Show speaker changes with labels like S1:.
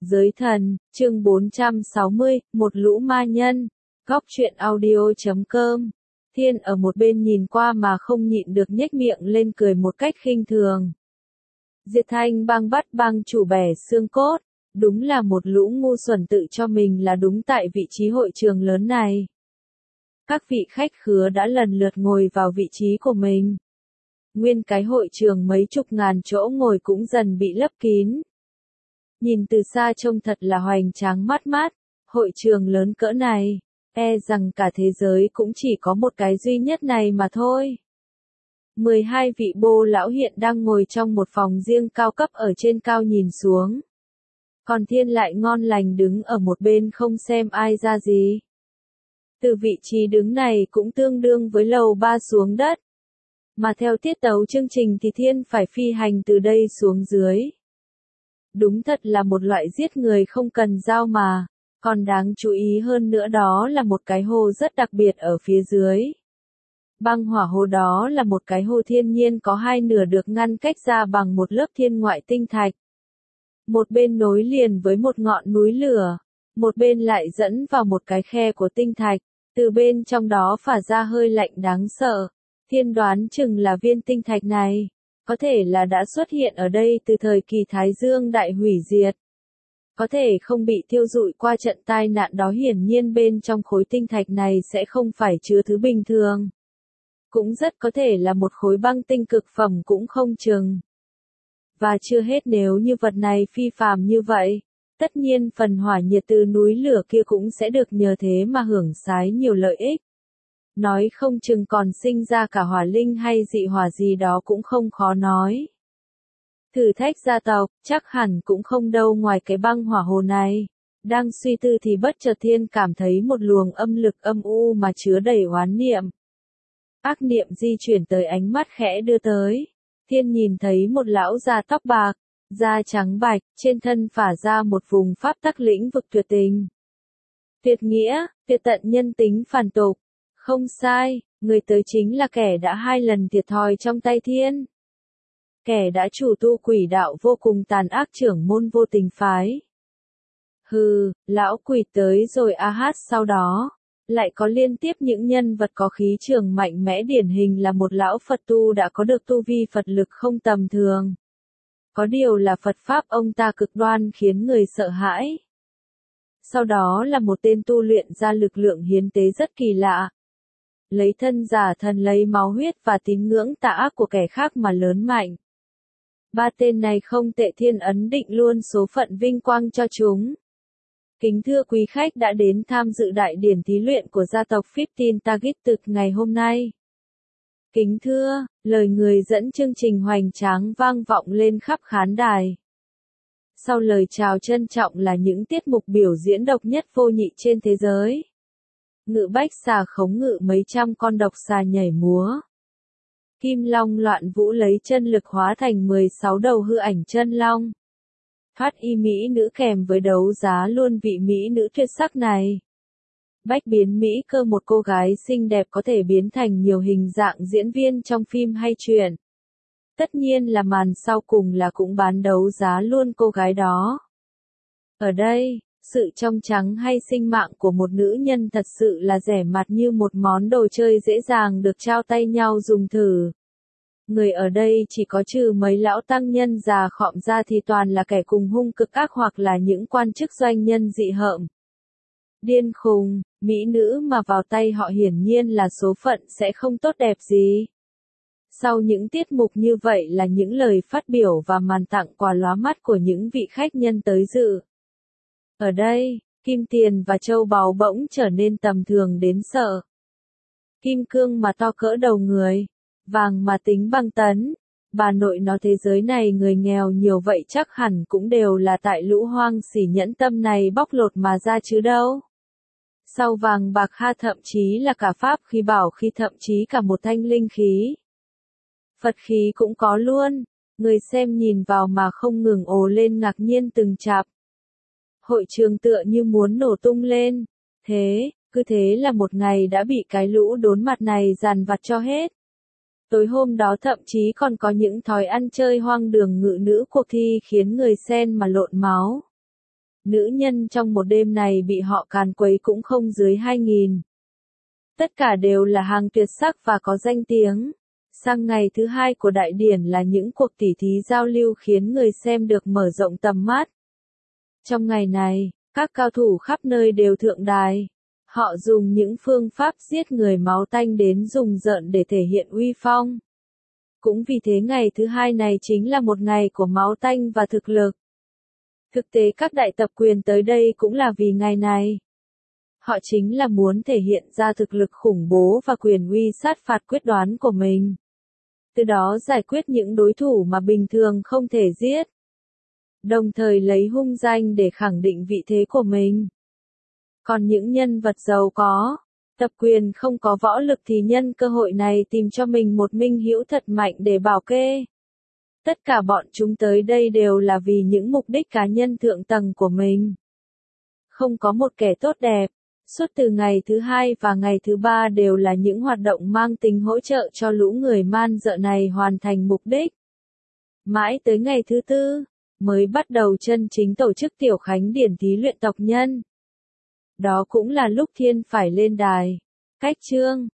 S1: Giới thần, chương 460, một lũ ma nhân. Góc truyện audio.com. Thiên ở một bên nhìn qua mà không nhịn được nhếch miệng lên cười một cách khinh thường. Diệt Thanh bang bắt bang chủ bẻ xương cốt, đúng là một lũ ngu xuẩn tự cho mình là đúng tại vị trí hội trường lớn này. Các vị khách khứa đã lần lượt ngồi vào vị trí của mình. Nguyên cái hội trường mấy chục ngàn chỗ ngồi cũng dần bị lấp kín. Nhìn từ xa trông thật là hoành tráng mắt mát, hội trường lớn cỡ này, e rằng cả thế giới cũng chỉ có một cái duy nhất này mà thôi. 12 vị bô lão hiện đang ngồi trong một phòng riêng cao cấp ở trên cao nhìn xuống. Còn Thiên lại ngon lành đứng ở một bên không xem ai ra gì. Từ vị trí đứng này cũng tương đương với lầu 3 xuống đất. Mà theo tiết tấu chương trình thì Thiên phải phi hành từ đây xuống dưới. Đúng thật là một loại giết người không cần dao mà, còn đáng chú ý hơn nữa đó là một cái hồ rất đặc biệt ở phía dưới. Băng hỏa hồ đó là một cái hồ thiên nhiên có hai nửa được ngăn cách ra bằng một lớp thiên ngoại tinh thạch. Một bên nối liền với một ngọn núi lửa, một bên lại dẫn vào một cái khe của tinh thạch, từ bên trong đó phả ra hơi lạnh đáng sợ. Thiên đoán chừng là viên tinh thạch này có thể là đã xuất hiện ở đây từ thời kỳ Thái Dương đại hủy diệt. Có thể không bị thiêu rụi qua trận tai nạn đó, hiển nhiên bên trong khối tinh thạch này sẽ không phải chứa thứ bình thường. Cũng rất có thể là một khối băng tinh cực phẩm cũng không chừng. Và chưa hết, nếu như vật này phi phàm như vậy, tất nhiên phần hỏa nhiệt từ núi lửa kia cũng sẽ được nhờ thế mà hưởng sái nhiều lợi ích. Nói không chừng còn sinh ra cả hỏa linh hay dị hỏa gì đó cũng không khó nói. Thử thách gia tộc, chắc hẳn cũng không đâu ngoài cái băng hỏa hồ này. Đang suy tư thì bất chợt Thiên cảm thấy một luồng âm lực âm u mà chứa đầy oán niệm. Ác niệm di chuyển tới ánh mắt khẽ đưa tới. Thiên nhìn thấy một lão già tóc bạc, da trắng bạch, trên thân phả ra một vùng pháp tắc lĩnh vực tuyệt tình. Tuyệt nghĩa, tuyệt tận nhân tính phản tục. Không sai, người tới chính là kẻ đã 2 lần thiệt thòi trong tay Thiên. Kẻ đã chủ tu quỷ đạo vô cùng tàn ác, trưởng môn Vô Tình phái. Hừ, lão quỷ tới rồi a hát. Sau đó lại có liên tiếp những nhân vật có khí trường mạnh mẽ, điển hình là một lão Phật tu đã có được tu vi Phật lực không tầm thường. Có điều là Phật Pháp ông ta cực đoan khiến người sợ hãi. Sau đó là một tên tu luyện ra lực lượng hiến tế rất kỳ lạ. Lấy thân giả thần, lấy máu huyết và tín ngưỡng tà ác của kẻ khác mà lớn mạnh. 3 tên này không tệ, Thiên ấn định luôn số phận vinh quang cho chúng. Kính thưa quý khách đã đến tham dự đại điển thí luyện của gia tộc 15 Target Tực ngày hôm nay. Kính thưa, lời người dẫn chương trình hoành tráng vang vọng lên khắp khán đài. Sau lời chào trân trọng là những tiết mục biểu diễn độc nhất vô nhị trên thế giới. Ngự bách xà khống ngự mấy trăm con độc xà nhảy múa. Kim long loạn vũ lấy chân lực hóa thành 16 đầu hư ảnh chân long. Thoát y mỹ nữ kèm với đấu giá luôn vị mỹ nữ tuyệt sắc này. Bách biến mỹ cơ, một cô gái xinh đẹp có thể biến thành nhiều hình dạng diễn viên trong phim hay truyện. Tất nhiên là màn sau cùng là cũng bán đấu giá luôn cô gái đó. Ở đây, sự trong trắng hay sinh mạng của một nữ nhân thật sự là rẻ mạt như một món đồ chơi dễ dàng được trao tay nhau dùng thử. Người ở đây chỉ có trừ mấy lão tăng nhân già khọm ra thì toàn là kẻ cùng hung cực ác hoặc là những quan chức doanh nhân dị hợm. Điên khùng, mỹ nữ mà vào tay họ hiển nhiên là số phận sẽ không tốt đẹp gì. Sau những tiết mục như vậy là những lời phát biểu và màn tặng quà lóa mắt của những vị khách nhân tới dự. Ở đây, kim tiền và châu báu bỗng trở nên tầm thường đến sợ. Kim cương mà to cỡ đầu người, vàng mà tính bằng tấn. Bà nội nó, thế giới này người nghèo nhiều vậy chắc hẳn cũng đều là tại lũ hoang xỉ nhẫn tâm này bóc lột mà ra chứ đâu. Sau vàng bạc ha, thậm chí là cả pháp khí bảo khí, thậm chí cả một thanh linh khí. Phật khí cũng có luôn. Người xem nhìn vào mà không ngừng ồ lên ngạc nhiên từng chạp. Hội trường tựa như muốn nổ tung lên. Cứ thế là một ngày đã bị cái lũ đốn mặt này dàn vặt cho hết. Tối hôm đó thậm chí còn có những thói ăn chơi hoang đường, ngự nữ cuộc thi khiến người xem mà lộn máu. Nữ nhân trong một đêm này bị họ càn quấy cũng không dưới 2.000. Tất cả đều là hàng tuyệt sắc và có danh tiếng. Sang ngày thứ hai của đại điển là những cuộc tỉ thí giao lưu khiến người xem được mở rộng tầm mắt. Trong ngày này, các cao thủ khắp nơi đều thượng đài. Họ dùng những phương pháp giết người máu tanh đến rùng rợn để thể hiện uy phong. Cũng vì thế ngày thứ hai này chính là một ngày của máu tanh và thực lực. Thực tế các đại tập quyền tới đây cũng là vì ngày này. Họ chính là muốn thể hiện ra thực lực khủng bố và quyền uy sát phạt quyết đoán của mình. Từ đó giải quyết những đối thủ mà bình thường không thể giết. Đồng thời lấy hung danh để khẳng định vị thế của mình. Còn những nhân vật giàu có, tập quyền không có võ lực thì nhân cơ hội này tìm cho mình một minh hữu thật mạnh để bảo kê. Tất cả bọn chúng tới đây đều là vì những mục đích cá nhân thượng tầng của mình. Không có một kẻ tốt đẹp. Suốt từ ngày thứ hai và ngày thứ ba đều là những hoạt động mang tính hỗ trợ cho lũ người man dợ này hoàn thành mục đích. Mãi tới ngày thứ tư, mới bắt đầu chân chính tổ chức tiểu khánh điển thí luyện tộc nhân. Đó cũng là lúc Thiên phải lên đài. Cách chương